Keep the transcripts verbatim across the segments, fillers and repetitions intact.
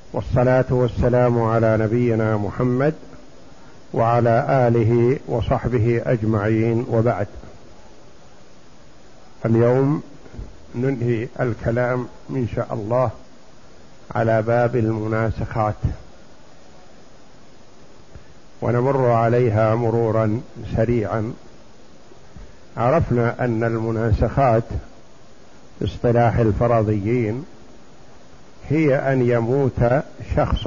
والصلاة والسلام على نبينا محمد وعلى آله وصحبه أجمعين، وبعد. اليوم ننهي الكلام إن شاء الله على باب المناسخات، ونمر عليها مرورا سريعا. عرفنا أن المناسخات في اصطلاح الفرضيين هي أن يموت شخص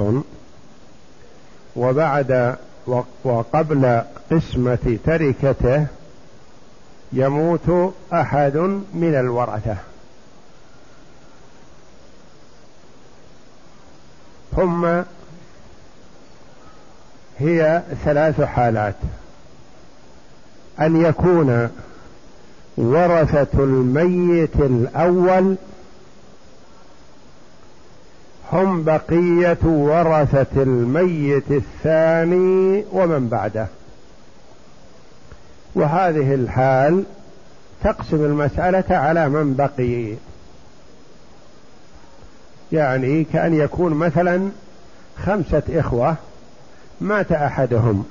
وبعد وقبل قسمة تركته يموت أحد من الورثة، ثم هي ثلاث حالات: أن يكون ورثة الميت الأول هم بقية ورثة الميت الثاني ومن بعده، وهذه الحال تقسم المسألة على من بقي. يعني كأن يكون مثلا خمسة إخوة، مات أحدهم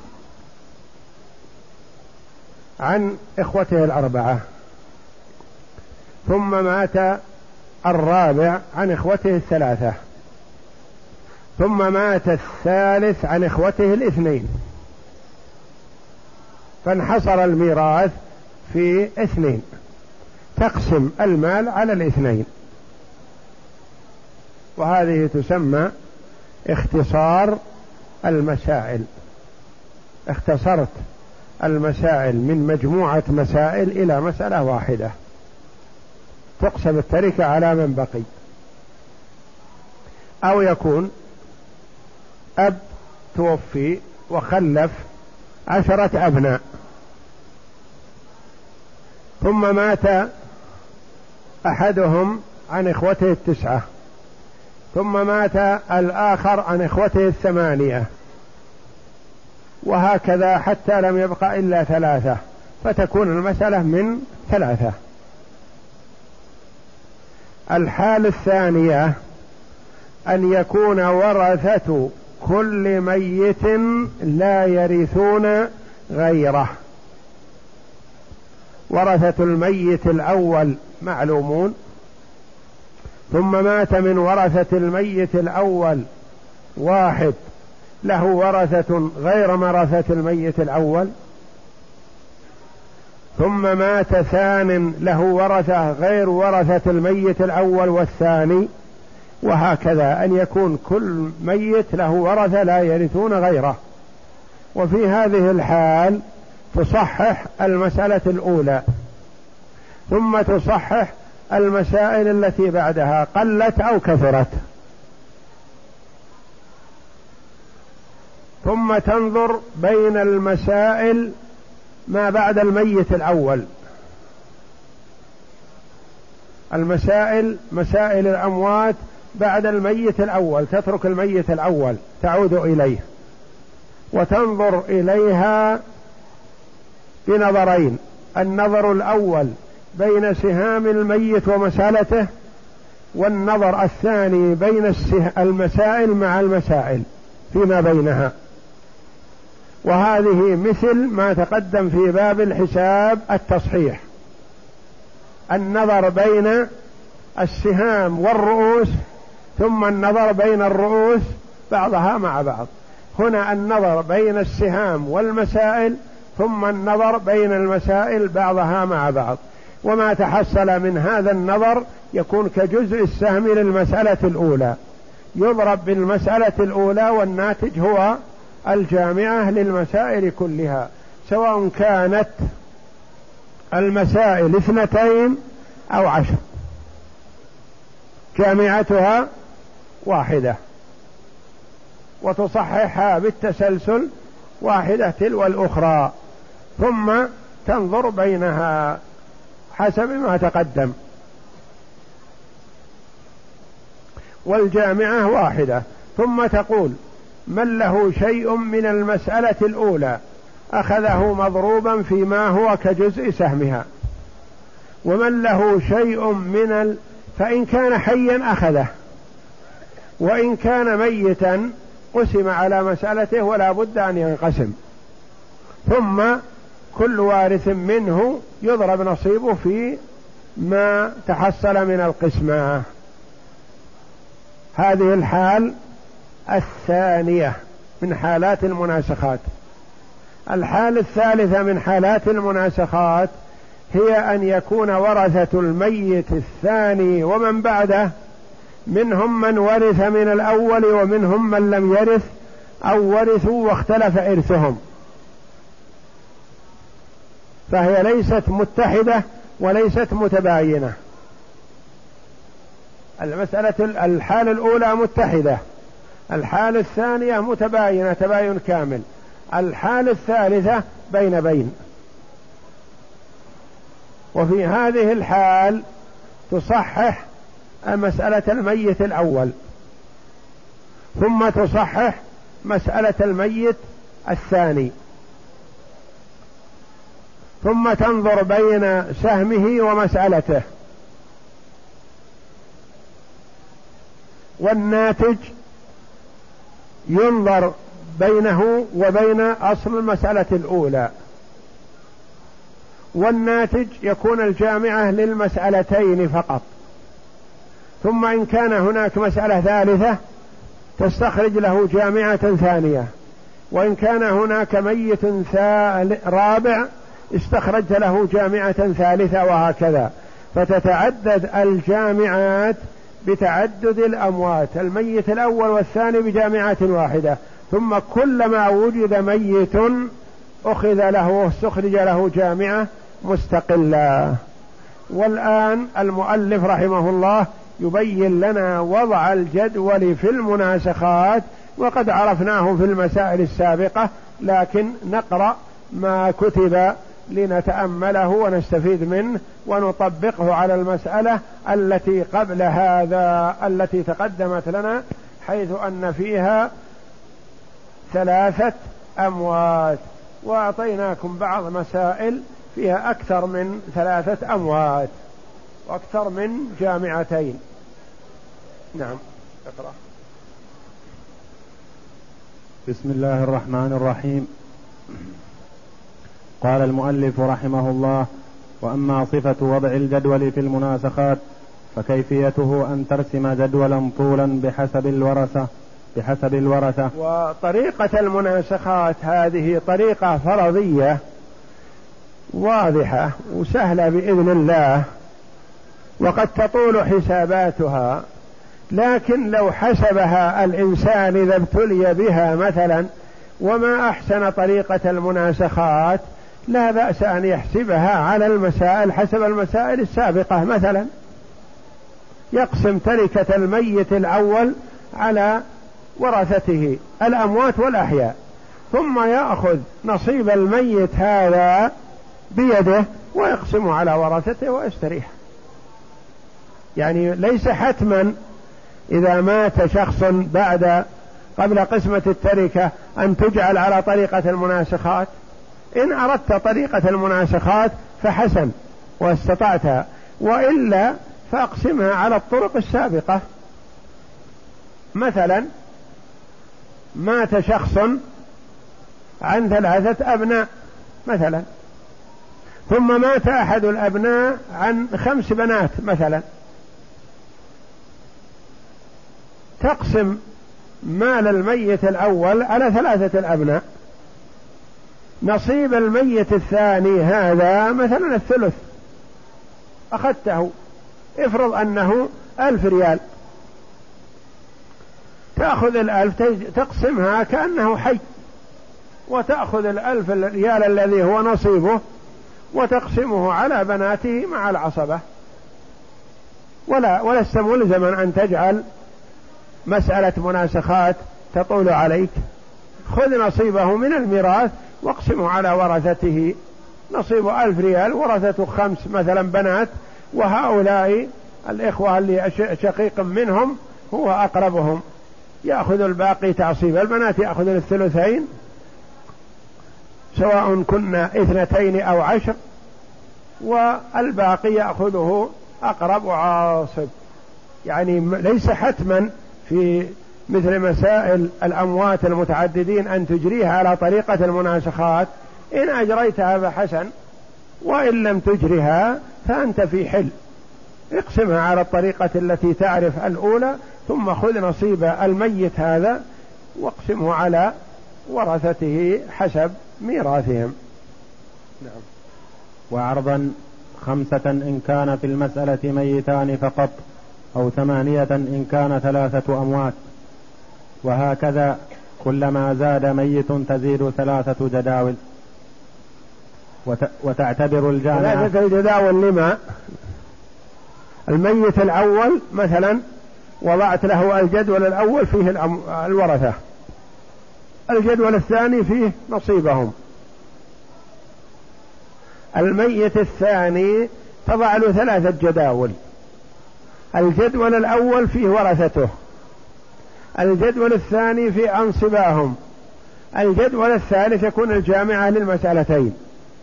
عن إخوته الأربعة، ثم مات الرابع عن إخوته الثلاثة، ثم مات الثالث عن إخوته الاثنين، فانحصر الميراث في اثنين، تقسم المال على الاثنين، وهذه تسمى اختصار المسائل. اختصرت المسائل من مجموعة مسائل إلى مسألة واحدة، تقسم التركة على من بقي. أو يكون أب توفي وخلف عشرة أبناء، ثم مات أحدهم عن إخوته التسعة، ثم مات الآخر عن إخوته الثمانية، وهكذا حتى لم يبقى إلا ثلاثة، فتكون المسألة من ثلاثة. الحالة الثانية أن يكون ورثة كل ميت لا يرثون غيره. ورثة الميت الأول معلومون، ثم مات من ورثة الميت الأول واحد له ورثة غير ورثة الميت الأول، ثم مات ثان له ورثة غير ورثة الميت الأول والثاني، وهكذا أن يكون كل ميت له ورثة لا يرثون غيره. وفي هذه الحال تصحح المسألة الأولى، ثم تصحح المسائل التي بعدها قلت أو كثرت، ثم تنظر بين المسائل ما بعد الميت الأول. المسائل مسائل الأموات بعد الميت الأول، تترك الميت الأول تعود إليه، وتنظر إليها بنظرين: النظر الأول بين سهام الميت ومسالته، والنظر الثاني بين المسائل مع المسائل فيما بينها. وهذه مثل ما تقدم في باب الحساب التصحيح، النظر بين السهام والرؤوس، ثم النظر بين الرؤوس بعضها مع بعض. هنا النظر بين السهام والمسائل، ثم النظر بين المسائل بعضها مع بعض، وما تحصل من هذا النظر يكون كجزء السهم للمسألة الأولى، يضرب بالمسألة الأولى، والناتج هو الجامعة للمسائل كلها، سواء كانت المسائل اثنتين أو عشر، جامعتها واحدة، وتصححها بالتسلسل واحدة تلو الأخرى، ثم تنظر بينها حسب ما تقدم. والجامعة واحدة، ثم تقول: من له شيء من المسألة الأولى أخذه مضروبا فيما هو كجزء سهمها، ومن له شيء من ال... فإن كان حيا أخذه، وإن كان ميتا قسم على مسألته ولا بد أن ينقسم، ثم كل وارث منه يضرب نصيبه في ما تحصل من القسمة. هذه الحال الثانية من حالات المناسخات. الحال الثالثة من حالات المناسخات هي أن يكون ورثة الميت الثاني ومن بعده منهم من ورث من الأول ومنهم من لم يرث أو ورثوا واختلف إرثهم، فهي ليست متحدة وليست متباينة. المسألة الحالة الأولى متحدة، الحالة الثانية متباينة تباين كامل، الحالة الثالثة بين بين. وفي هذه الحال تصحح مسألة الميت الأول، ثم تصحح مسألة الميت الثاني، ثم تنظر بين سهمه ومسألته، والناتج ينظر بينه وبين أصل المسألة الأولى، والناتج يكون الجامعة للمسألتين فقط. ثم إن كان هناك مسألة ثالثة تستخرج له جامعة ثانية، وإن كان هناك ميت رابع استخرجت له جامعة ثالثة، وهكذا. فتتعدد الجامعات بتعدد الأموات، الميت الأول والثاني بجامعة واحدة، ثم كلما وجد ميت أخذ له واستخرج له جامعة مستقلة. والآن المؤلف رحمه الله يبين لنا وضع الجدول في المناسخات، وقد عرفناه في المسائل السابقة، لكن نقرأ ما كتب لنتأمله ونستفيد منه ونطبقه على المسألة التي قبل هذا التي تقدمت لنا، حيث أن فيها ثلاثة أموات، وأعطيناكم بعض مسائل فيها أكثر من ثلاثة أموات وأكثر من جامعتين. نعم اقرأ. بسم الله الرحمن الرحيم. قال المؤلف رحمه الله: وأما صفة وضع الجدول في المناسخات فكيفيته أن ترسم جدولا طولا بحسب الورثة بحسب الورثة وطريقة المناسخات هذه طريقة فرضية واضحة وسهلة بإذن الله، وقد تطول حساباتها، لكن لو حسبها الإنسان إذا ابتلي بها مثلا وما أحسن طريقة المناسخات لا بأس أن يحسبها على المسائل حسب المسائل السابقة. مثلا يقسم تركة الميت الأول على ورثته الأموات والأحياء، ثم يأخذ نصيب الميت هذا بيده ويقسمه على ورثته ويستريح. يعني ليس حتما إذا مات شخص بعد قبل قسمة التركة أن تجعل على طريقة المناسخات. إن أردت طريقة المناسخات فحسن واستطعتها، وإلا فأقسمها على الطرق السابقة. مثلا مات شخص عن ثلاثة أبناء مثلا، ثم مات أحد الأبناء عن خمس بنات مثلا، تقسم مال الميت الأول على ثلاثة الأبناء، نصيب الميت الثاني هذا مثلا الثلث أخذته، افرض أنه ألف ريال، تأخذ الألف تقسمها كأنه حي، وتأخذ الألف ريال الذي هو نصيبه وتقسمه على بناته مع العصبة، ولا ولست ملزما أن تجعل مسألة مناسخات تطول عليك. خذ نصيبه من الميراث واقسمه على ورثته، نصيبه ألف ريال، ورثته خمس مثلا بنات، وهؤلاء الإخوة اللي شقيق منهم هو أقربهم، يأخذ الباقي تعصيب، البنات يأخذ الثلثين سواء كنا اثنتين أو عشر، والباقي يأخذه أقرب عاصب. يعني ليس حتما في مثل مسائل الأموات المتعددين أن تجريها على طريقة المناسخات، إن أجريتها فحسن، وإن لم تجرها فأنت في حل، اقسمها على الطريقة التي تعرف الأولى، ثم خذ نصيب الميت هذا واقسمه على ورثته حسب ميراثهم. نعم. وعرضا خمسة إن كان في المسألة ميتان فقط، أو ثمانية إن كان ثلاثة أموات، وهكذا كلما زاد ميت تزيد ثلاثة جداول. وتعتبر الجامعة ثلاثة جداول لما؟ الميت الأول مثلا وضعت له الجدول الأول فيه الورثة، الجدول الثاني فيه نصيبهم، الميت الثاني تضع له ثلاثة جداول، الجدول الأول فيه ورثته، الجدول الثاني في أنصباهم، الجدول الثالث يكون الجامعة للمسألتين،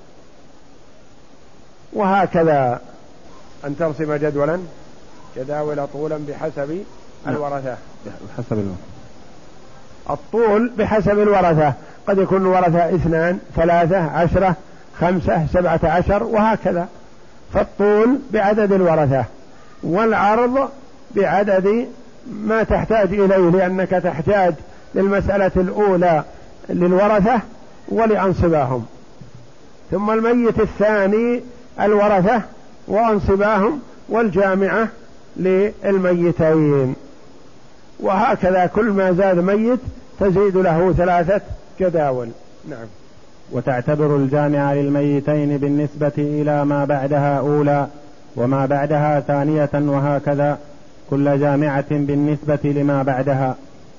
وهكذا أن ترسم جدولا جداول طولا بحسب الورثة. بحسب الورثة الطول بحسب الورثة، قد يكون الورثة اثنان ثلاثة عشرة خمسة سبعة عشر وهكذا، فالطول بعدد الورثة، والعرض بعدد ما تحتاج إليه، لأنك تحتاج للمسألة الأولى للورثة ولأنصباهم، ثم الميت الثاني الورثة وأنصباهم والجامعة للميتين، وهكذا كل ما زاد ميت تزيد له ثلاثة جداول. نعم. وتعتبر الجامعة للميتين بالنسبة إلى ما بعدها أولى وما بعدها ثانية، وهكذا كل جامعة بالنسبة لما بعدها.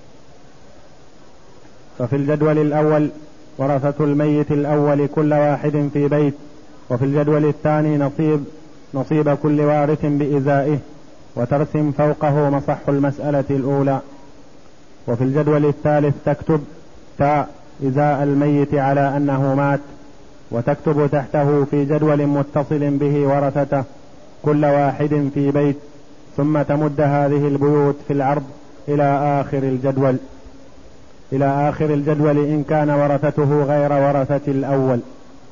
ففي الجدول الأول ورثة الميت الأول كل واحد في بيت، وفي الجدول الثاني نصيب نصيب كل وارث بإزائه، وترسم فوقه مصح المسألة الأولى. وفي الجدول الثالث تكتب تاء إزاء الميت على أنه مات، وتكتب تحته في جدول متصل به ورثته كل واحد في بيت، ثم تمد هذه البيوت في العرض إلى آخر الجدول إلى آخر الجدول إن كان ورثته غير ورثة الأول.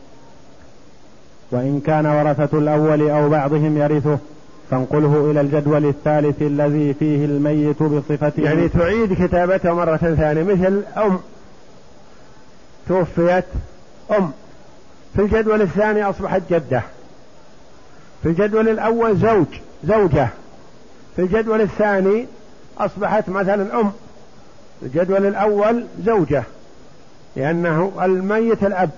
وإن كان ورثة الأول أو بعضهم يرثه فانقله إلى الجدول الثالث الذي فيه الميت بصفته. يعني تعيد كتابته مرة ثانية، مثل أم توفيت أم، في الجدول الثاني أصبحت جدة، في الجدول الأول زوج زوجة، في الجدول الثاني أصبحت مثلا أم، في الجدول الأول زوجة، لأنه الميت الأب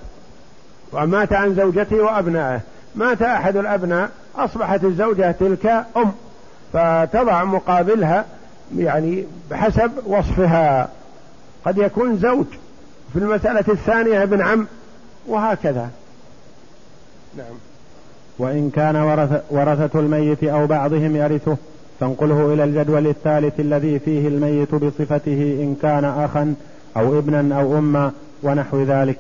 ومات عن زوجته وأبنائه، مات أحد الأبناء أصبحت الزوجة تلك أم، فتضع مقابلها يعني بحسب وصفها، قد يكون زوج في المسألة الثانية ابن عم وهكذا. نعم. وإن كان ورث ورثة الميت أو بعضهم يرثه فانقله إلى الجدول الثالث الذي فيه الميت بصفته إن كان أخا أو ابنا أو أما ونحو ذلك.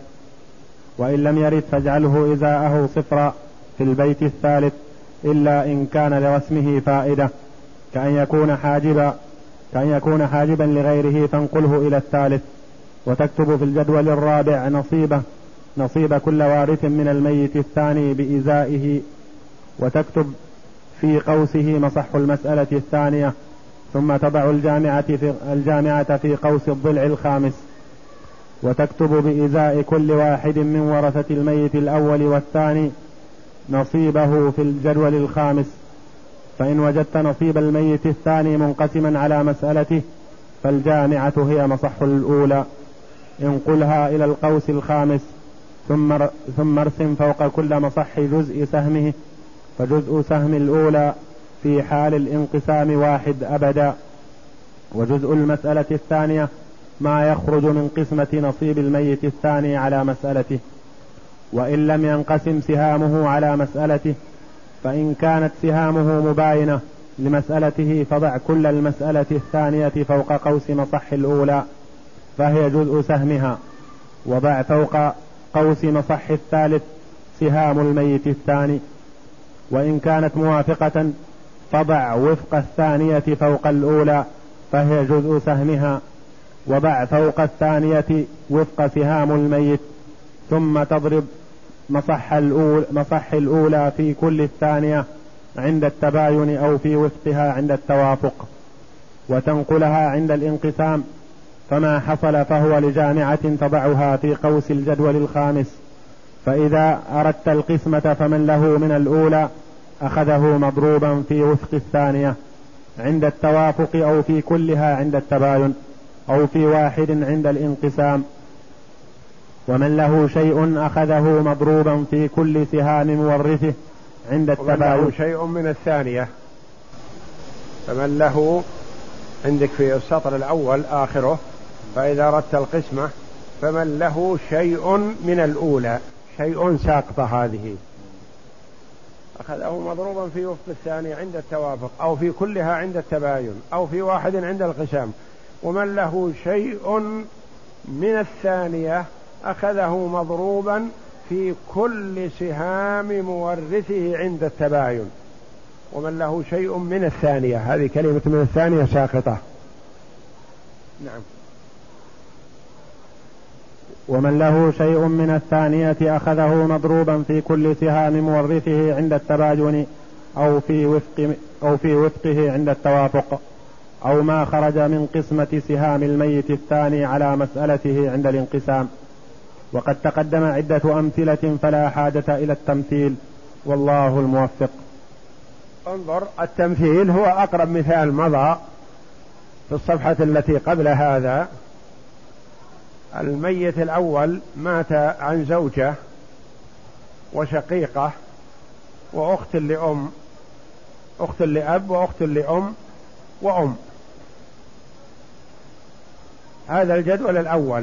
وإن لم يرث فاجعله إزاءه صفرا في البيت الثالث، إلا إن كان لرسمه فائدة كأن يكون حاجبا كأن يكون حاجبا لغيره فانقله إلى الثالث. وتكتب في الجدول الرابع نصيبه نصيب كل وارث من الميت الثاني بإزائه، وتكتب في قوسه مصح المسألة الثانية، ثم تضع الجامعة في, الجامعة في قوس الضلع الخامس، وتكتب بإزاء كل واحد من ورثة الميت الأول والثاني نصيبه في الجدول الخامس. فإن وجدت نصيب الميت الثاني منقسما على مسألته فالجامعة هي مصح الأولى، انقلها إلى القوس الخامس، ثم ثم ارسم فوق كل مصح جزء سهمه، فجزء سهم الأولى في حال الانقسام واحد أبدا، وجزء المسألة الثانية ما يخرج من قسمة نصيب الميت الثاني على مسألته. وإن لم ينقسم سهامه على مسألته فإن كانت سهامه مباينة لمسألته فضع كل المسألة الثانية فوق قوس مصح الأولى فهي جزء سهمها، وضع فوق قوس مصح الثالث سهام الميت الثاني. وإن كانت موافقة فضع وفق الثانية فوق الأولى فهي جزء سهمها، وبع فوق الثانية وفق سهام الميت، ثم تضرب مصح الأولى, مصح الأولى في كل الثانية عند التباين أو في وفقها عند التوافق، وتنقلها عند الانقسام، فما حصل فهو لجامعة تضعها في قوس الجدول الخامس. فإذا أردت القسمة فمن له من الأولى أخذه مضروبا في وفق الثانية عند التوافق أو في كلها عند التباين أو في واحد عند الانقسام، ومن له شيء أخذه مضروبا في كل سهام مورثه عند التباين. ومن له شيء من الثانية، فمن له عندك في السطر الأول آخره فإذا أردت القسمة فمن له شيء من الأولى، شيء ساقطة هذه، أخذه مضروبا في وفق الثانية عند التوافق أو في كلها عند التباين أو في واحد عند القسام. ومن له شيء من الثانية أخذه مضروبا في كل سهام مورثه عند التباين. ومن له شيء من الثانية، هذه كلمة من الثانية ساقطة. نعم. ومن له شيء من الثانية أخذه مضروبا في كل سهام مورثه عند التباين أو في وفق أو في وفقه عند التوافق، أو ما خرج من قسمة سهام الميت الثاني على مسألته عند الانقسام. وقد تقدم عدة أمثلة فلا حاجة إلى التمثيل، والله الموفق. انظر، التمثيل هو أقرب مثال مضى في الصفحة التي قبل هذا. الميت الأول مات عن زوجة وشقيقة وأخت لأم، أخت لأب وأخت لأم وأم. هذا الجدول الأول.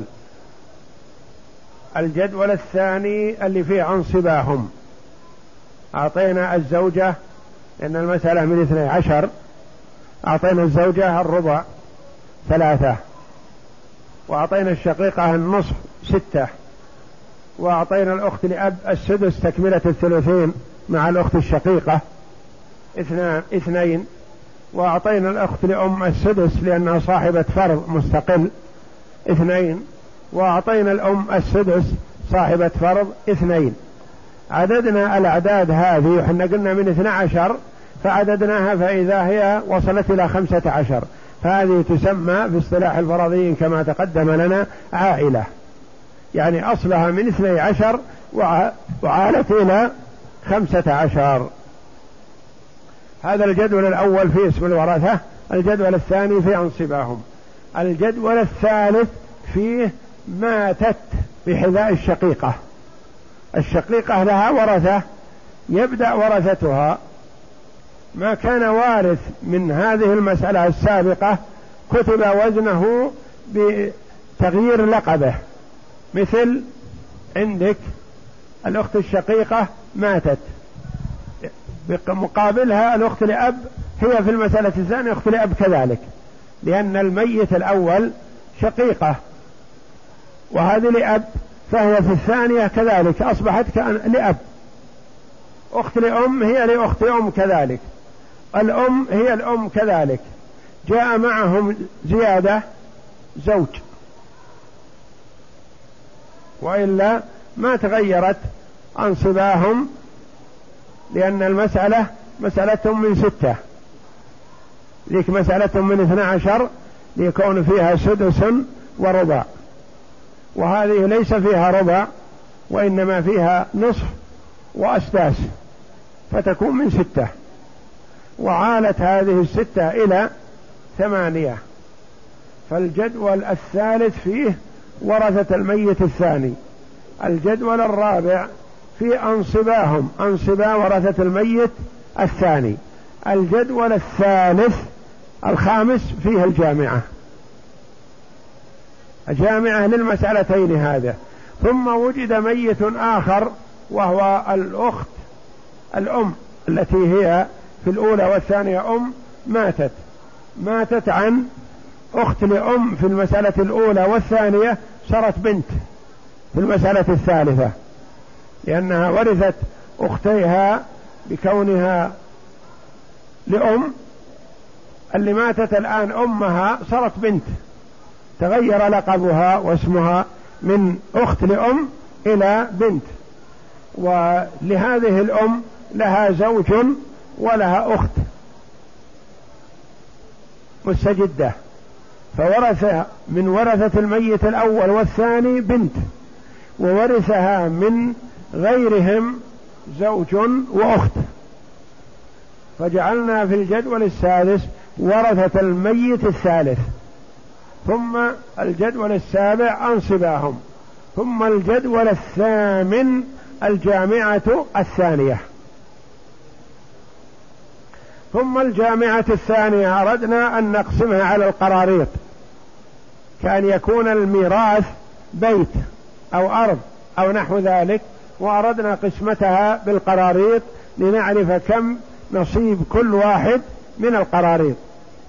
الجدول الثاني اللي فيه أنصباهم، أعطينا الزوجة، لأن المسألة من اثني عشر، أعطينا الزوجة الربع ثلاثة، وأعطينا الشقيقة النصف ستة، وأعطينا الأخت لأب السدس تكملة الثلثين مع الأخت الشقيقة اثنان اثنين، وأعطينا الأخت لأم السدس لأنها صاحبة فرض مستقل اثنين، وأعطينا الأم السدس صاحبة فرض اثنين. عددنا الأعداد هذه، وحنا قلنا من اثنى عشر فعددناها فإذا هي وصلت إلى خمسة عشر، فهذه تسمى باصطلاح الفرضيين كما تقدم لنا عائلة، يعني أصلها من اثني عشر وعالت إلى خمسة عشر. هذا الجدول الأول في اسم الورثة. الجدول الثاني في أنصباهم. الجدول الثالث فيه ماتت بحذاء الشقيقة. الشقيقة لها ورثة، يبدأ ورثتها ما كان وارث من هذه المسألة السابقة كتب وزنه بتغيير لقبه. مثل عندك الأخت الشقيقة ماتت، بمقابلها الأخت لأب هي في المسألة الثانية أخت لأب كذلك، لأن الميت الأول شقيقة وهذه لأب، فهي في الثانية كذلك أصبحت لأب. أخت لأم هي لأخت أم كذلك، الأم هي الأم كذلك. جاء معهم زيادة زوج، وإلا ما تغيرت أنصباهم، لأن المسألة مسألتهم من ستة، ذيك مسألتهم من اثنى عشر ليكون فيها سدس وربع، وهذه ليس فيها ربع وإنما فيها نصف وأسداس، فتكون من ستة، وعالت هذه الستة إلى ثمانية. فالجدول الثالث فيه ورثة الميت الثاني. الجدول الرابع في أنصباهم، أنصبا ورثة الميت الثاني. الجدول الثالث الخامس فيه الجامعة، جامعة للمسألتين هذا. ثم وجد ميت آخر وهو الأخت الأم التي هي في الأولى والثانية أم، ماتت ماتت عن أخت لأم في المسألة الأولى والثانية، صارت بنت في المسألة الثالثة، لأنها ورثت أختيها بكونها لأم اللي ماتت الآن أمها صارت بنت، تغير لقبها واسمها من أخت لأم إلى بنت، ولهذه الأم لها زوج ولها أخت مستجدة، فورث من ورثة الميت الأول والثاني بنت، وورثها من غيرهم زوج وأخت، فجعلنا في الجدول السادس ورثة الميت الثالث، ثم الجدول السابع أنصباهم، ثم الجدول الثامن الجامعة الثانية. ثم الجامعة الثانية أردنا أن نقسمها على القراريط، كأن يكون الميراث بيت أو أرض أو نحو ذلك، وأردنا قسمتها بالقراريط لنعرف كم نصيب كل واحد من القراريط.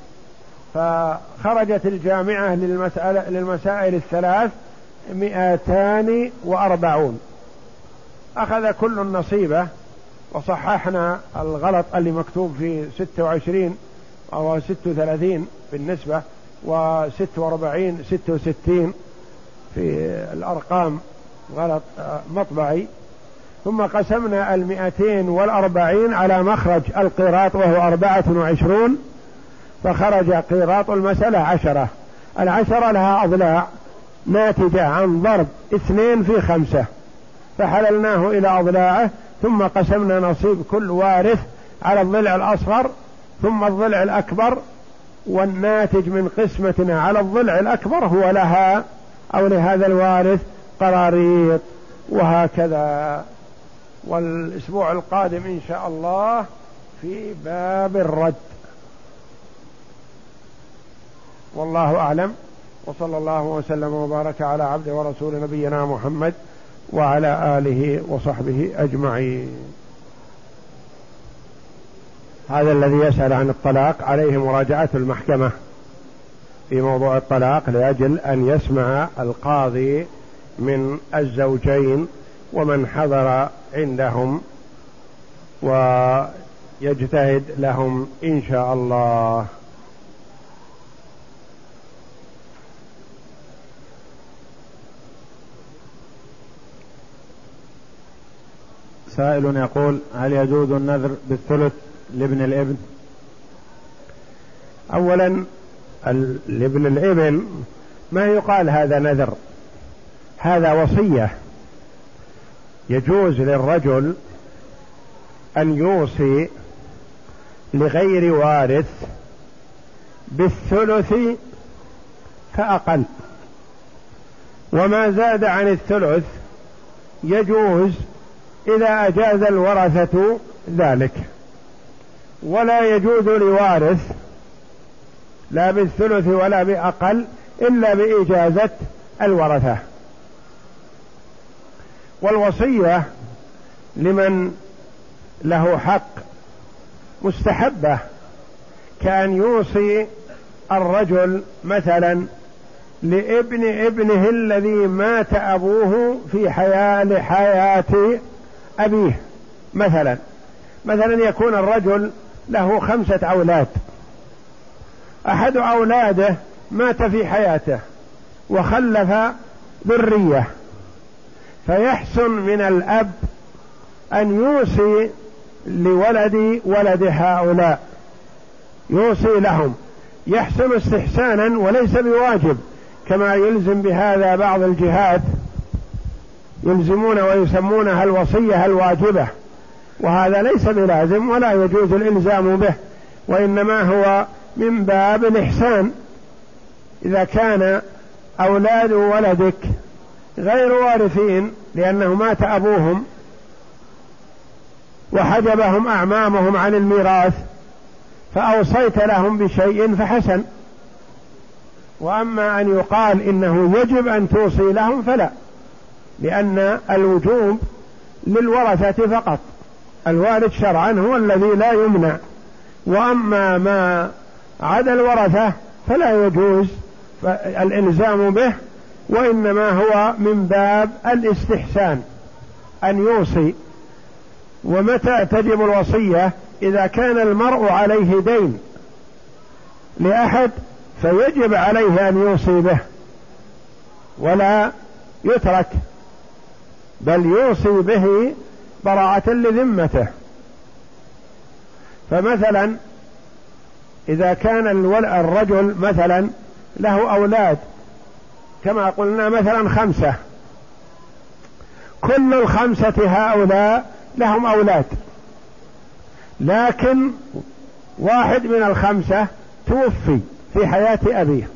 فخرجت الجامعة للمسألة للمسائل الثلاث مئتان وأربعون، أخذ كل نصيبه، وصححنا الغلط اللي مكتوب في ستة وعشرين أو ستة وثلاثين بالنسبة، وستة وأربعين ستة وستين في الأرقام غلط مطبعي. ثم قسمنا المئتين والأربعين على مخرج القيراط وهو أربعة وعشرون، فخرج قيراط المسألة عشرة. العشرة لها أضلاع ناتجة عن ضرب اثنين في خمسة، فحللناه إلى أضلاعه، ثم قسمنا نصيب كل وارث على الضلع الأصغر ثم الضلع الأكبر، والناتج من قسمتنا على الضلع الأكبر هو لها أو لهذا الوارث قراريط، وهكذا. والأسبوع القادم إن شاء الله في باب الرد. والله أعلم، وصلى الله وسلم وبارك على عبد ورسول نبينا محمد وعلى آله وصحبه أجمعين. هذا الذي يسأل عن الطلاق عليه مراجعة المحكمة في موضوع الطلاق، لأجل أن يسمع القاضي من الزوجين ومن حضر عندهم ويجتهد لهم إن شاء الله. سائل يقول: هل يجوز النذر بالثلث لابن الابن؟ أولا لابن الابن ما يقال هذا نذر، هذا وصية. يجوز للرجل أن يوصي لغير وارث بالثلث فأقل، وما زاد عن الثلث يجوز إذا أجاز الورثة ذلك، ولا يجوز لوارث لا بالثلث ولا بأقل إلا بإجازة الورثة. والوصية لمن له حق مستحبة، كأن يوصي الرجل مثلا لابن ابنه الذي مات أبوه في حياة لحياة أبيه، مثلا مثلا يكون الرجل له خمسة أولاد، أحد أولاده مات في حياته وخلف ذرية، فيحسن من الأب أن يوصي لولد ولد هؤلاء، يوصي لهم، يحسن استحسانا وليس بواجب، كما يلزم بهذا بعض الجهات، يلزمون ويسمونها الوصية الواجبة، وهذا ليس بلازم ولا يجوز الإلزام به، وإنما هو من باب الإحسان. إذا كان أولاد ولدك غير وارثين لأنه مات أبوهم وحجبهم أعمامهم عن الميراث، فأوصيت لهم بشيء فحسن. وأما أن يقال إنه يجب أن توصي لهم فلا، لأن الوجوب للورثة فقط، الوارث شرعا هو الذي لا يمنع، وأما ما عدا الورثة فلا يجوز الإلزام به، وإنما هو من باب الاستحسان أن يوصي. ومتى تجب الوصية؟ إذا كان المرء عليه دين لأحد فيجب عليه أن يوصي به ولا يترك، بل يوصي به براءة لذمته. فمثلا إذا كان الرجل مثلا له أولاد كما قلنا مثلا خمسة، كل الخمسة هؤلاء لهم أولاد، لكن واحد من الخمسة توفي في حياة أبيه،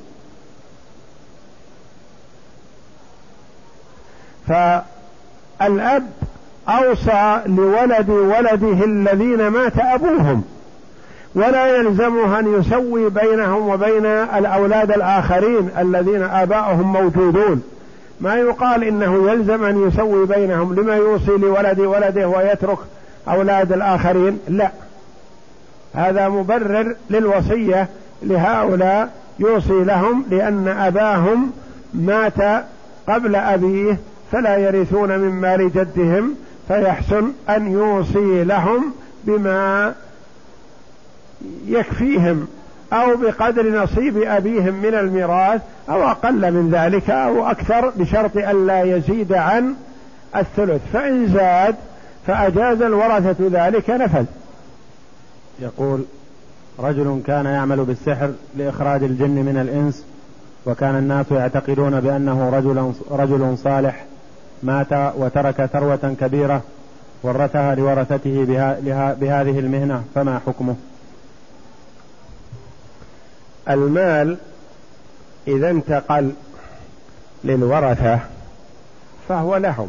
فالأب أوصى لولد ولده الذين مات أبوهم، ولا يلزمه أن يسوي بينهم وبين الأولاد الآخرين الذين آباؤهم موجودون. ما يقال إنه يلزم أن يسوي بينهم، لما يوصي لولد ولده ويترك أولاد الآخرين؟ لا، هذا مبرر للوصية لهؤلاء، يوصي لهم لأن أباهم مات قبل أبيه فلا يرثون من مال جدهم، فيحسن أن يوصي لهم بما يكفيهم أو بقدر نصيب أبيهم من الميراث أو أقل من ذلك أو أكثر، بشرط أن لا يزيد عن الثلث، فإن زاد فأجاز الورثة ذلك نفذ. يقول: رجل كان يعمل بالسحر لإخراج الجن من الإنس، وكان الناس يعتقدون بأنه رجل, رجل صالح مات وترك ثروة كبيرة ورثها لورثته بها لها بهذه المهنة، فما حكمه؟ المال إذا انتقل للورثة فهو لهم،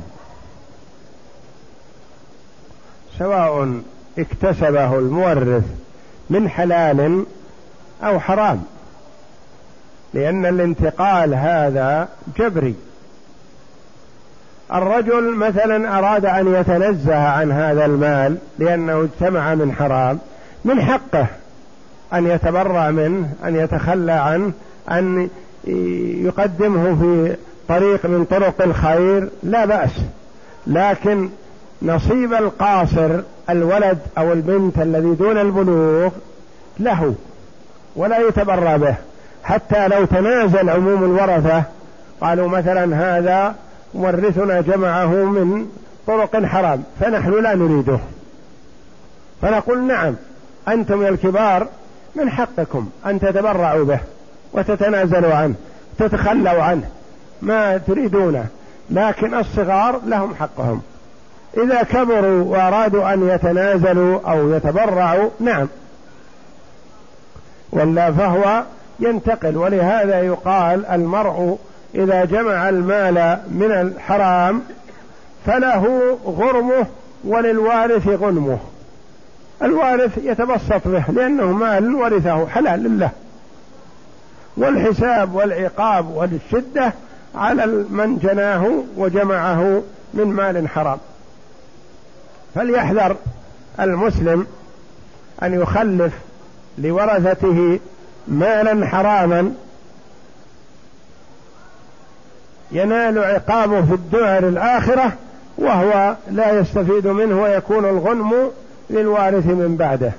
سواء اكتسبه المورث من حلال أو حرام، لأن الانتقال هذا جبري. الرجل مثلا أراد أن يتنزه عن هذا المال لأنه اجتمع من حرام، من حقه أن يتبرع منه، أن يتخلى عنه، أن يقدمه في طريق من طرق الخير، لا بأس. لكن نصيب القاصر الولد أو البنت الذي دون البلوغ له ولا يتبرع به، حتى لو تنازل عموم الورثة قالوا مثلا هذا مورثنا جمعه من طرق حرام فنحن لا نريده، فنقول نعم أنتم يا الكبار من حقكم أن تتبرعوا به وتتنازلوا عنه، تتخلوا عنه ما تريدونه، لكن الصغار لهم حقهم. إذا كبروا وأرادوا أن يتنازلوا أو يتبرعوا نعم، ولا فهو ينتقل. ولهذا يقال المرء إذا جمع المال من الحرام فله غرمه وللوارث غنمه، الوارث يتبسط به لأنه مال ورثه حلال لله، والحساب والعقاب والشدة على من جناه وجمعه من مال حرام. فليحذر المسلم أن يخلف لورثته مالا حراما ينال عقابه في الدار الآخرة وهو لا يستفيد منه، ويكون الغنم للوارث من بعده.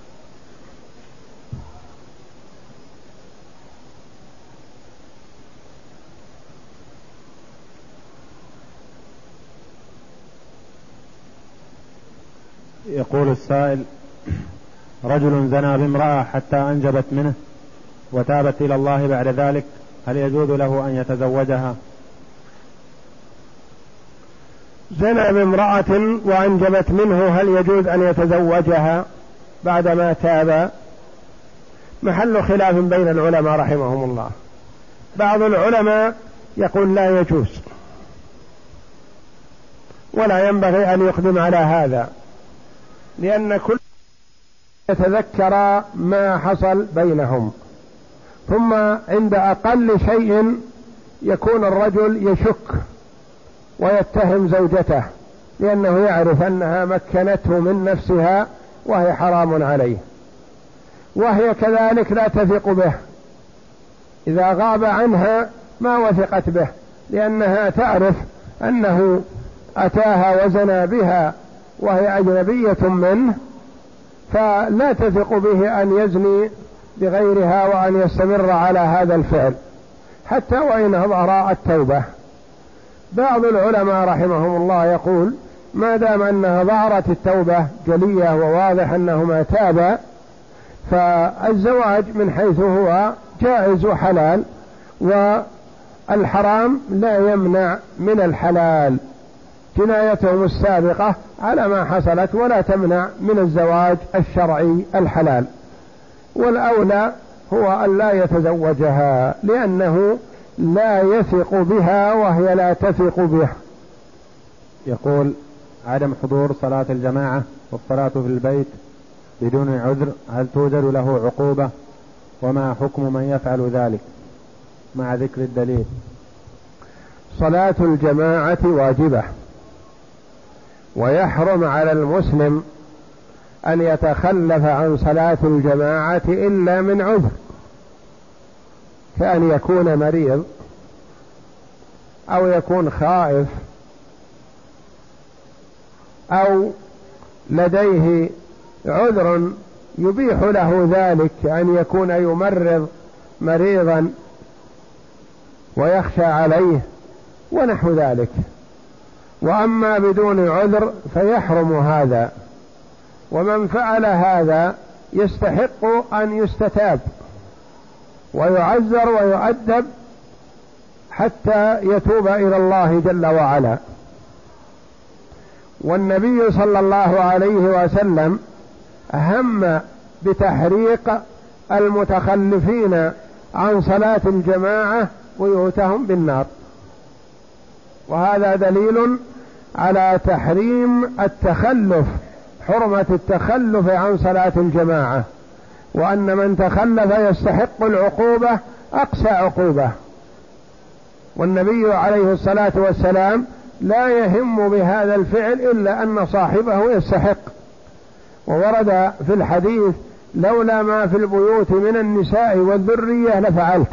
يقول السائل: رجل زنى بامرأة حتى أنجبت منه وتابت إلى الله بعد ذلك، هل يجوز له أن يتزوجها؟ زنى بامرأة وأنجبت منه، هل يجوز أن يتزوجها بعدما تاب؟ محل خلاف بين العلماء رحمهم الله. بعض العلماء يقول لا يجوز ولا ينبغي أن يقدم على هذا، لأن كل يتذكر ما حصل بينهم، ثم عند أقل شيء يكون الرجل يشك ويتهم زوجته لأنه يعرف أنها مكنته من نفسها وهي حرام عليه، وهي كذلك لا تثق به، إذا غاب عنها ما وثقت به لأنها تعرف أنه أتاها وزنى بها وهي أجنبية منه، فلا تثق به أن يزني بغيرها وأن يستمر على هذا الفعل حتى وإن أظهر التوبة. بعض العلماء رحمهم الله يقول ما دام أنها ظهرت التوبة جلية وواضح أنهما تابا فالزواج من حيث هو جائز وحلال، والحرام لا يمنع من الحلال، جنايتهم السابقة على ما حصلت ولا تمنع من الزواج الشرعي الحلال. والأولى هو أن لا يتزوجها لأنه لا يثق بها وهي لا تثق به. يقول عدم حضور صلاة الجماعة والصلاة في البيت بدون عذر هل توجد له عقوبة؟ وما حكم من يفعل ذلك مع ذكر الدليل؟ صلاة الجماعة واجبة، ويحرم على المسلم أن يتخلف عن صلاة الجماعة إلا من عذر، كأن يكون مريض أو يكون خائف أو لديه عذر يبيح له ذلك، كأن يكون يمرض مريضا ويخشى عليه ونحو ذلك. وأما بدون عذر فيحرم هذا، ومن فعل هذا يستحق أن يستتاب ويعذر ويؤدب حتى يتوب إلى الله جل وعلا. والنبي صلى الله عليه وسلم هم بتحريق المتخلفين عن صلاة الجماعة بيوتهم بالنار، وهذا دليل على تحريم التخلف، حرمة التخلف عن صلاة الجماعة، وأن من تخلف يستحق العقوبة أقصى عقوبة. والنبي عليه الصلاة والسلام لا يهم بهذا الفعل إلا أن صاحبه يستحق. وورد في الحديث لولا ما في البيوت من النساء والذرية لفعلت.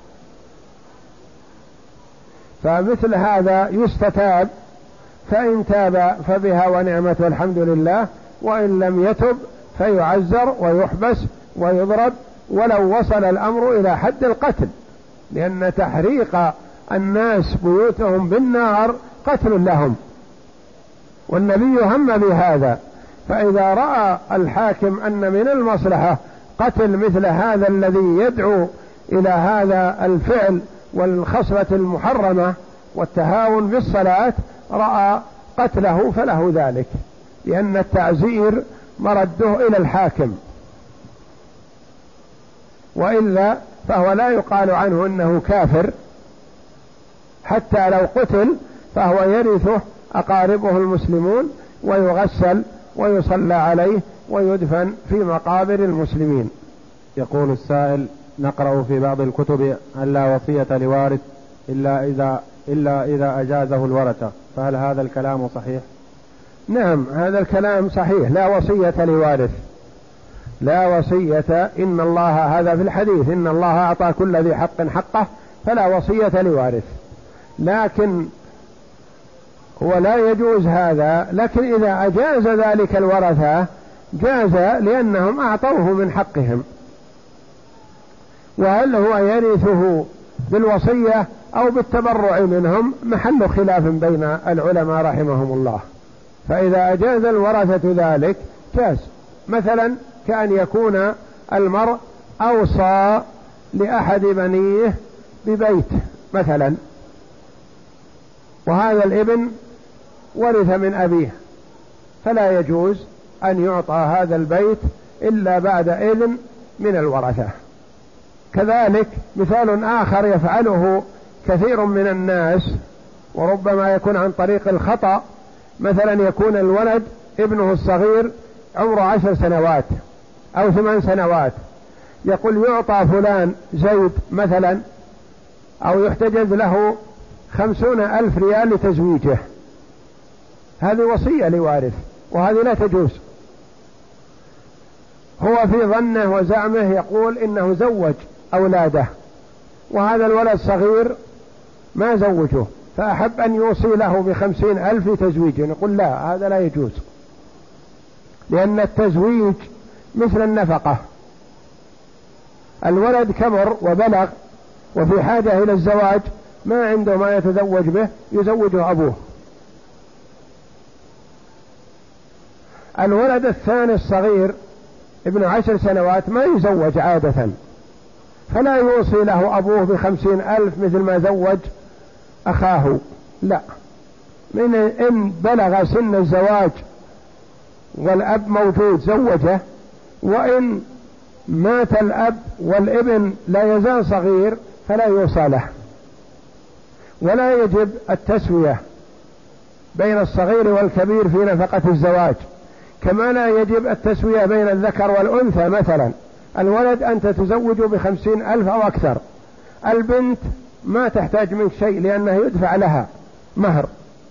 فمثل هذا يستتاب، فإن تاب فبها ونعمت والحمد لله، وإن لم يتب فيعزر ويحبس ويضرب ولو وصل الأمر إلى حد القتل، لأن تحريق الناس بيوتهم بالنار قتل لهم، والنبي هم بهذا. فإذا رأى الحاكم أن من المصلحة قتل مثل هذا الذي يدعو إلى هذا الفعل والخصلة المحرمة والتهاون بالصلاة، رأى قتله فله ذلك، لأن التعزير مرده إلى الحاكم، وإلا فهو لا يقال عنه أنه كافر، حتى لو قتل فهو يرثه أقاربه المسلمون ويغسل ويصلى عليه ويدفن في مقابر المسلمين. يقول السائل نقرأ في بعض الكتب أن لا وصية لوارث إلا إذا, إلا إذا أجازه الورثة، فهل هذا الكلام صحيح؟ نعم، هذا الكلام صحيح، لا وصية لوارث، لا وصية. إن الله، هذا في الحديث، إن الله أعطى كل ذي حق حقه فلا وصية لوارث. لكن هو لا يجوز هذا، لكن إذا أجاز ذلك الورثة جاز لأنهم أعطوه من حقهم. وهل هو يرثه بالوصية أو بالتبرع منهم محل خلاف بين العلماء رحمهم الله. فإذا أجاز الورثة ذلك جاز. مثلا كأن يكون المرء أوصى لأحد بنيه ببيت مثلا، وهذا الابن ورث من أبيه، فلا يجوز أن يعطى هذا البيت إلا بعد إذن من الورثة. كذلك مثال آخر يفعله كثير من الناس وربما يكون عن طريق الخطأ، مثلا يكون الولد ابنه الصغير عمره عشر سنوات أو ثمان سنوات، يقول يعطى فلان زيد مثلا، أو يحتجز له خمسون ألف ريال لتزويجه، هذه وصية لوارث وهذه لا تجوز. هو في ظنه وزعمه يقول إنه زوج أولاده، وهذا الولد صغير ما زوجه، فأحب أن يوصي له بخمسين ألف لتزويجه، نقول لا، هذا لا يجوز، لأن التزويج مثل النفقة، الولد كبر وبلغ وفي حاجة إلى الزواج، ما عنده ما يتزوج به، يزوجه أبوه. الولد الثاني الصغير ابن عشر سنوات ما يزوج عادة، فلا يوصي له أبوه بخمسين ألف مثل ما زوج أخاه، لا، من إن بلغ سن الزواج والأب موجود زوجه، وإن مات الأب والابن لا يزال صغير فلا يوصى له. ولا يجب التسوية بين الصغير والكبير في نفقة الزواج، كما لا يجب التسوية بين الذكر والأنثى. مثلا الولد أنت تزوجه بخمسين ألف أو أكثر، البنت ما تحتاج منك شيء لأنه يدفع لها مهر،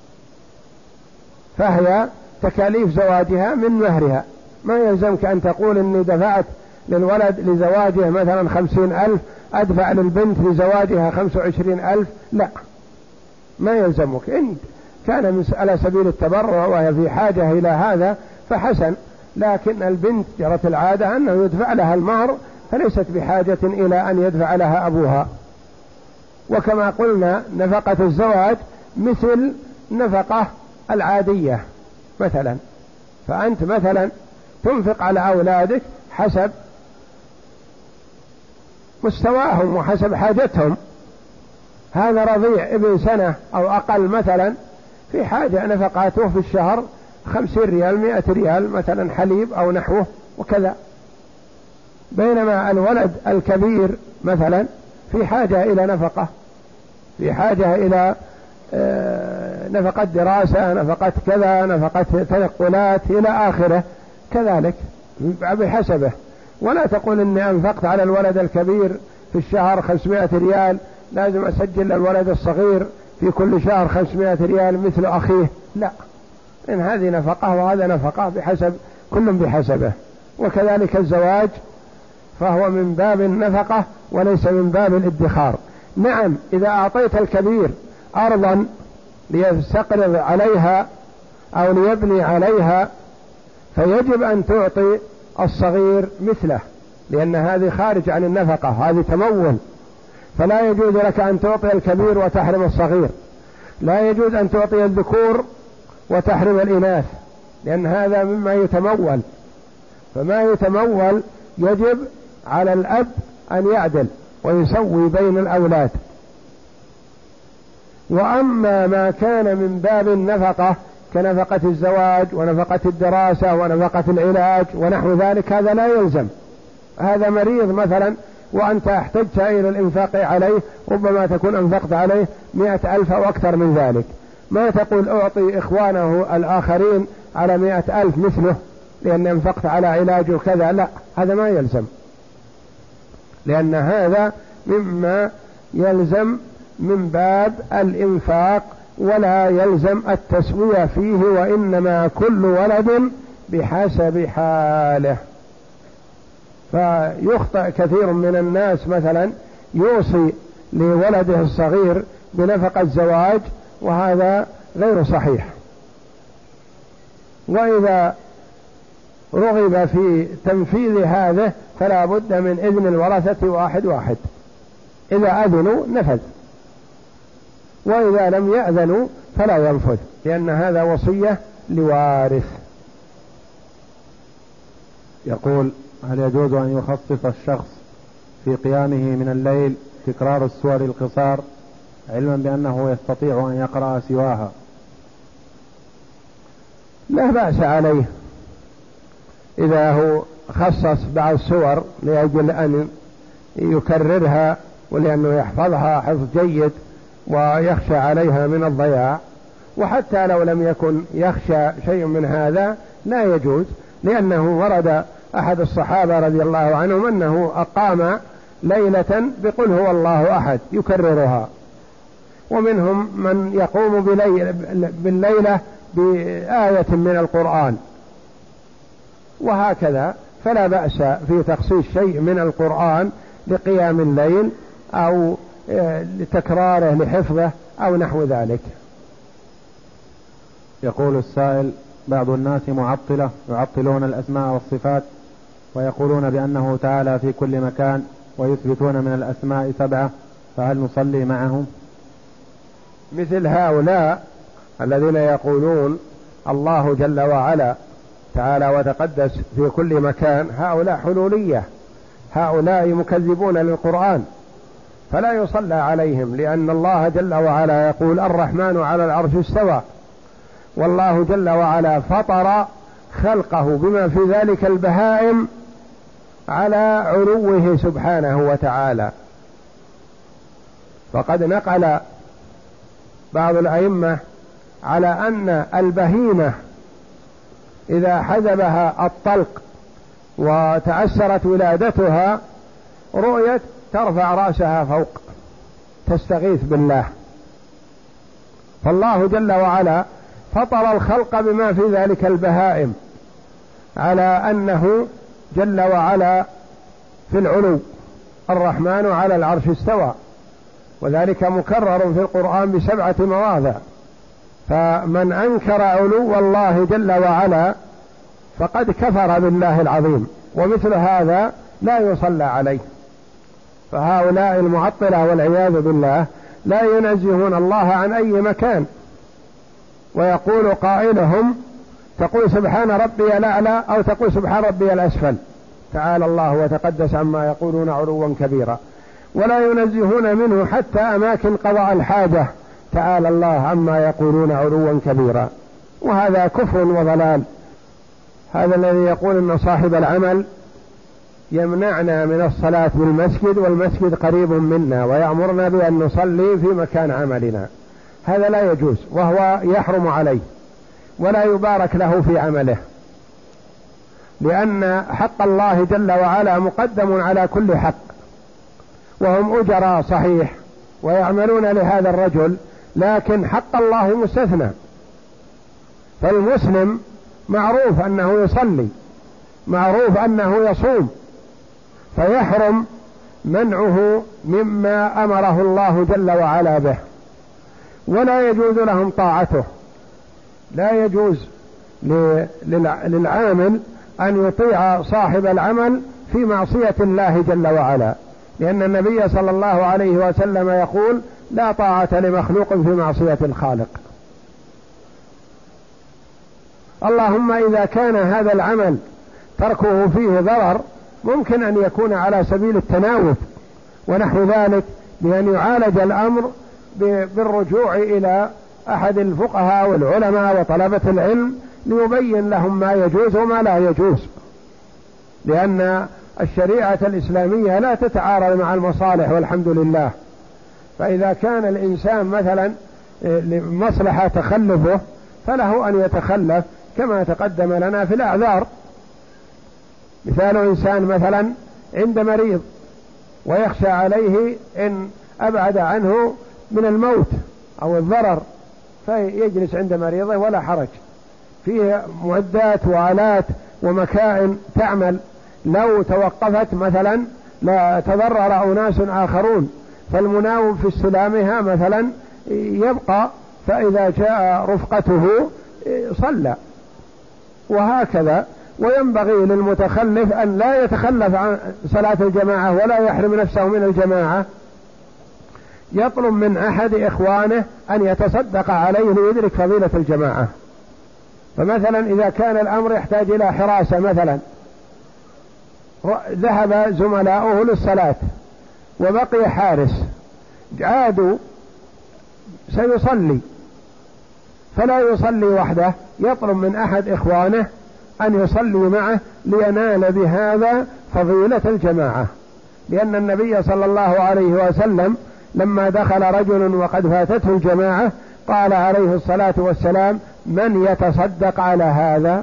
فهي تكاليف زواجها من مهرها، ما يلزمك أن تقول إني دفعت للولد لزواجه مثلا خمسين ألف أدفع للبنت لزواجها خمسة وعشرين ألف، لا، ما يلزمك. إن كان على سبيل التبرع وهي في حاجة إلى هذا فحسن، لكن البنت جرت العادة أنه يدفع لها المهر، فليست بحاجة إلى أن يدفع لها أبوها. وكما قلنا نفقة الزواج مثل نفقة العادية مثلا، فأنت مثلا تنفق على أولادك حسب مستواهم وحسب حاجتهم. هذا رضيع ابن سنة أو أقل مثلا في حاجة نفقاته في الشهر خمسين ريال مئة ريال مثلا حليب أو نحوه وكذا، بينما الولد الكبير مثلا في حاجة إلى نفقة، في حاجة إلى نفقة دراسة، نفقة كذا، نفقة تنقلات إلى آخره، كذلك بحسبه. ولا تقول إني أنفقت على الولد الكبير في الشهر خمسمائة ريال لازم أسجل الولد الصغير في كل شهر خمسمائة ريال مثل أخيه، لا، إن هذه نفقة وهذا نفقة بحسب كل بحسبه. وكذلك الزواج فهو من باب النفقة وليس من باب الادخار. نعم، إذا أعطيت الكبير أرضا ليستقرض عليها أو ليبني عليها فيجب أن تعطي الصغير مثله، لأن هذه خارج عن النفقة، هذه تمول، فلا يجوز لك أن تعطي الكبير وتحرم الصغير، لا يجوز أن تعطي الذكور وتحرم الإناث، لأن هذا مما يتمول. فما يتمول يجب على الأب أن يعدل ويسوي بين الأولاد. وأما ما كان من باب النفقة كنفقة الزواج ونفقة الدراسة ونفقة العلاج ونحو ذلك هذا لا يلزم. هذا مريض مثلا وأنت احتجت إلى الإنفاق عليه، ربما تكون أنفقت عليه مئة ألف أو أكثر من ذلك، ما تقول أعطي إخوانه الآخرين على مئة ألف مثله لأن انفقت على علاجه كذا، لا، هذا ما يلزم، لأن هذا مما يلزم من باب الإنفاق ولا يلزم التسوية فيه، وإنما كل ولد بحسب حاله. فيخطئ كثير من الناس مثلا يوصي لولده الصغير بنفقة الزواج وهذا غير صحيح. وإذا رغب في تنفيذ هذا فلا بد من إذن الورثة واحد واحد، إذا أذنوا نفذ، وإذا لم يأذنوا فلا ينفذ، لأن هذا وصية لوارث. يقول: هل يجوز أن يخصص الشخص في قيامه من الليل تكرار السور القصار علما بأنه يستطيع أن يقرأ سواها؟ لا بأس عليه إذا هو خصص بعض السور لأجل أن يكررها ولأنه يحفظها حفظ جيد ويخشى عليها من الضياع. وحتى لو لم يكن يخشى شيء من هذا لا يجوز، لأنه ورد أحد الصحابة رضي الله عنهم أنه أقام ليلة بقل هو الله أحد يكررها، ومنهم من يقوم بالليلة بآية من القرآن، وهكذا. فلا بأس في تخصيص شيء من القرآن لقيام الليل أو لتكراره لحفظه أو نحو ذلك. يقول السائل: بعض الناس معطلة يعطلون الأسماء والصفات ويقولون بأنه تعالى في كل مكان ويثبتون من الأسماء سبعة، فهل نصلي معهم؟ مثل هؤلاء الذين يقولون الله جل وعلا تعالى وتقدس في كل مكان، هؤلاء حلولية، هؤلاء مكذبون للقرآن، فلا يصلى عليهم، لأن الله جل وعلا يقول الرحمن على العرش استوى، والله جل وعلا فطر خلقه بما في ذلك البهائم على علوه سبحانه وتعالى. فقد نقل بعض الأئمة على أن البهيمة إذا حجبها الطلق وتأثرت ولادتها رؤيت ترفع رأسها فوق تستغيث بالله. فالله جل وعلا فطر الخلق بما في ذلك البهائم على أنه جل وعلا في العلو، الرحمن على العرش استوى، وذلك مكرر في القرآن بسبعة مواضع. فمن أنكر علو الله جل وعلا فقد كفر بالله العظيم، ومثل هذا لا يصلى عليه. فهؤلاء المعطلة والعياذ بالله لا ينزهون الله عن أي مكان، ويقول قائلهم تقول سبحان ربي الأعلى أو تقول سبحان ربي الأسفل، تعالى الله وتقدس عما يقولون علوا كبيرا، ولا ينزهون منه حتى أماكن قضاء الحاجة، تعالى الله عما يقولون علوا كبيرا. وهذا كفر وضلال. هذا الذي يقول إن صاحب العمل يمنعنا من الصلاة بالمسجد والمسجد قريب منا ويأمرنا بأن نصلي في مكان عملنا، هذا لا يجوز، وهو يحرم عليه ولا يبارك له في عمله، لأن حق الله جل وعلا مقدم على كل حق، وهم أجراء صحيح ويعملون لهذا الرجل، لكن حق الله مستثنى. فالمسلم معروف أنه يصلي، معروف أنه يصوم، فيحرم منعه مما أمره الله جل وعلا به، ولا يجوز لهم طاعته. لا يجوز للعامل أن يطيع صاحب العمل في معصية الله جل وعلا، لأن النبي صلى الله عليه وسلم يقول لا طاعة لمخلوق في معصية الخالق. اللهم إذا كان هذا العمل تركه فيه ضرر ممكن أن يكون على سبيل التناوب ونحو ذلك، بأن يعالج الأمر بالرجوع إلى أحد الفقهاء والعلماء وطلبة العلم ليبين لهم ما يجوز وما لا يجوز، لأن الشريعة الإسلامية لا تتعارض مع المصالح والحمد لله. فإذا كان الإنسان مثلا لمصلحة تخلفه فله أن يتخلف كما تقدم لنا في الأعذار. مثال إنسان مثلا عند مريض ويخشى عليه إن أبعد عنه من الموت أو الضرر فيجلس عند مريضه ولا حرج، فيه معدات وآلات ومكائن تعمل، لو توقفت مثلا لا تضرر أناس آخرون، فالمناوب في استلامها مثلا يبقى، فإذا جاء رفقته صلى، وهكذا. وينبغي للمتخلف أن لا يتخلف عن صلاة الجماعة ولا يحرم نفسه من الجماعة، يطلب من أحد إخوانه أن يتصدق عليه ليدرك فضيلة الجماعة. فمثلا إذا كان الأمر يحتاج إلى حراسة، مثلا ذهب زملاؤه للصلاة وبقي حارس، عادوا سيصلي فلا يصلي وحده، يطلب من أحد إخوانه أن يصلي معه لينال بهذا فضيلة الجماعة، لأن النبي صلى الله عليه وسلم لما دخل رجل وقد فاتته الجماعة قال عليه الصلاة والسلام من يتصدق على هذا؟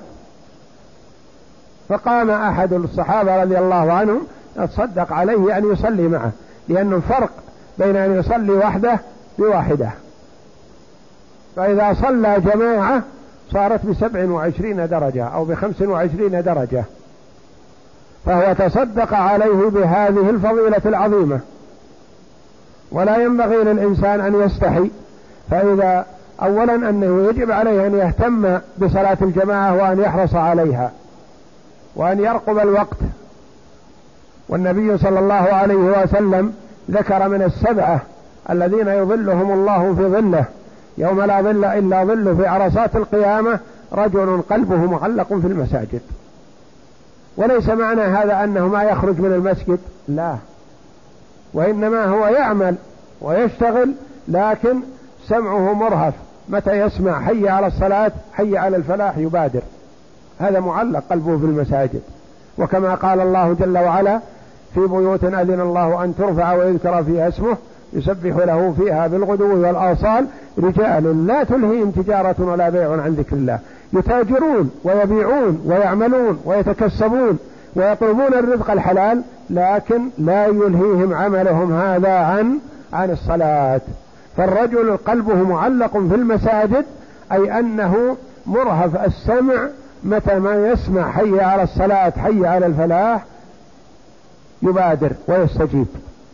فقام أحد الصحابة رضي الله عنهم يتصدق عليه أن يصلي معه، لأنه فرق بين أن يصلي وحده بواحدة. فإذا صلى جماعة صارت بسبع وعشرين درجة أو بخمس وعشرين درجة، فهو تصدق عليه بهذه الفضيلة العظيمة. ولا ينبغي للإنسان أن يستحي، فإذا أولا أنه يجب عليه أن يهتم بصلاة الجماعة وأن يحرص عليها وأن يرقب الوقت، والنبي صلى الله عليه وسلم ذكر من السبعة الذين يظلهم الله في ظله يوم لا ظل إلا ظله في عرصات القيامة رجل قلبه معلق في المساجد. وليس معنى هذا أنه ما يخرج من المسجد، لا، وإنما هو يعمل ويشتغل لكن سمعه مرهف، متى يسمع حي على الصلاة حي على الفلاح يبادر، هذا معلق قلبه في المساجد. وكما قال الله جل وعلا في بيوت أذن الله أن ترفع ويذكر فيها اسمه يسبح له فيها بالغدو والآصال رجال لا تلهيهم تجارة ولا بيع عن ذكر الله، يتاجرون ويبيعون ويعملون ويتكسبون ويطلبون الرزق الحلال، لكن لا يلهيهم عملهم هذا عن عن الصلاة. فالرجل قلبه معلق في المساجد أي أنه مرهف السمع، متى ما يسمع حي على الصلاة حي على الفلاح يبادر ويستجيب.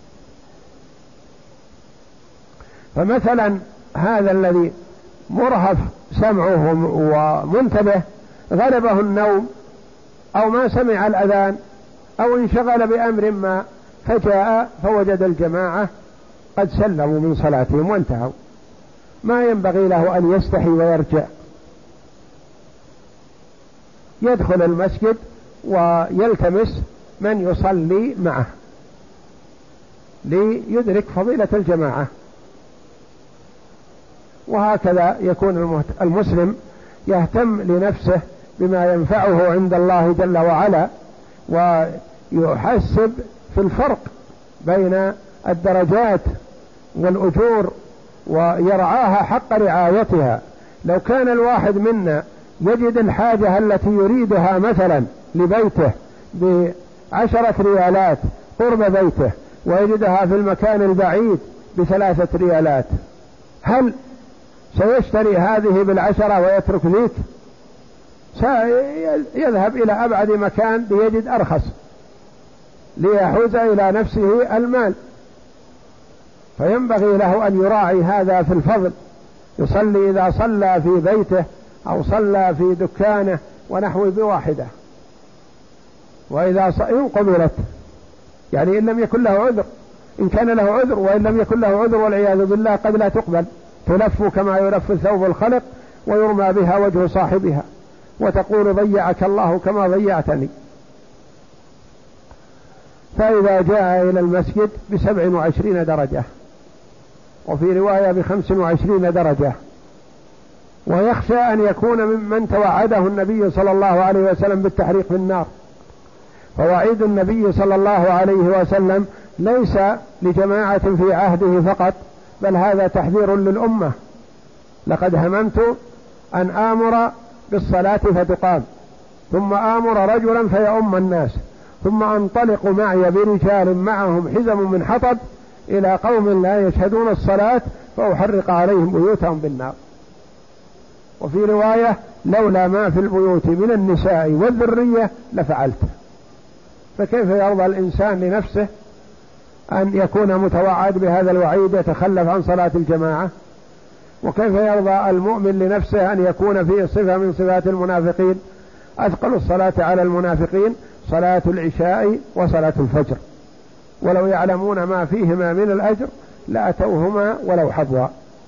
فمثلا هذا الذي مرهف سمعه ومنتبه غلبه النوم أو ما سمع الأذان أو انشغل بأمر ما فجاء فوجد الجماعة قد سلموا من صلاتهم وانتهوا، ما ينبغي له أن يستحي ويرجع، يدخل المسجد ويلتمس من يصلي معه ليدرك فضيلة الجماعة. وهكذا يكون المسلم يهتم لنفسه بما ينفعه عند الله جل وعلا، ويحسب في الفرق بين الدرجات والأجور ويرعاها حق رعايتها. لو كان الواحد منا يجد الحاجة التي يريدها مثلا لبيته بعشرة ريالات قرب بيته ويجدها في المكان البعيد بثلاثة ريالات، هل سيشتري هذه بالعشرة ويترك ذيك؟ سيذهب إلى أبعد مكان ليجد أرخص ليحوز إلى نفسه المال. فينبغي له أن يراعي هذا في الفضل، يصلي إذا صلى في بيته أو صلى في دكانه ونحو بواحدة، وإذا إن قبلت، يعني إن لم يكن له عذر، إن كان له عذر، وإن لم يكن له عذر والعياذ بالله قد لا تقبل، تلف كما يلف ثوب الخلق ويرمى بها وجه صاحبها وتقول ضيعك الله كما ضيعتني. فإذا جاء إلى المسجد بسبع وعشرين درجة، وفي رواية بخمس وعشرين درجة، ويخشى أن يكون ممن توعده النبي صلى الله عليه وسلم بالتحريق في النار. فوعيد النبي صلى الله عليه وسلم ليس لجماعة في عهده فقط، بل هذا تحذير للأمة. لقد هممت أن آمر بالصلاة فتقام، ثم آمر رجلا فيؤم الناس، ثم أنطلق معي برجال معهم حزم من حطب إلى قوم لا يشهدون الصلاة فأحرق عليهم بيوتهم بالنار. وفي رواية لولا ما في البيوت من النساء والذرية لفعلت. فكيف يرضى الإنسان لنفسه أن يكون متوعد بهذا الوعيد يتخلف عن صلاة الجماعة؟ وكيف يرضى المؤمن لنفسه أن يكون فيه صفة من صفات المنافقين؟ أثقل الصلاة على المنافقين صلاة العشاء وصلاة الفجر، ولو يعلمون ما فيهما من الأجر لأتوهما ولو حظوا.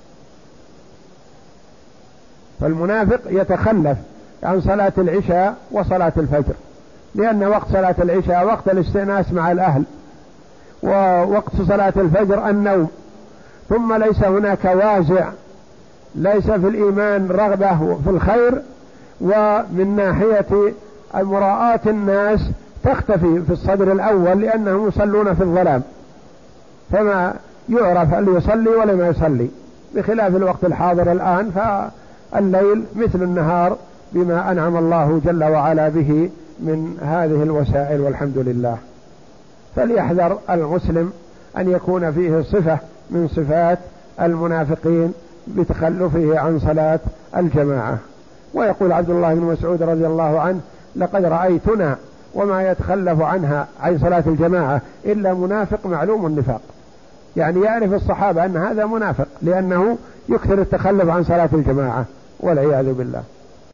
فالمنافق يتخلف عن صلاة العشاء وصلاة الفجر، لأن وقت صلاة العشاء وقت الاستئناس مع الأهل، ووقت صلاة الفجر النوم، ثم ليس هناك وازع، ليس في الإيمان رغبة في الخير، ومن ناحية مراءاة الناس تختفي في الصدر الأول لأنهم يصلون في الظلام، فما يعرف هل يصلي ولا ما يصلي، بخلاف الوقت الحاضر الآن فالليل مثل النهار بما أنعم الله جل وعلا به من هذه الوسائل، والحمد لله. فليحذر المسلم أن يكون فيه صفة من صفات المنافقين بتخلفه عن صلاة الجماعة. ويقول عبد الله بن مسعود رضي الله عنه: لقد رأيتنا وما يتخلف عنها عن صلاة الجماعة إلا منافق معلوم النفاق، يعني يعرف الصحابة أن هذا منافق لأنه يكثر التخلف عن صلاة الجماعة والعياذ بالله.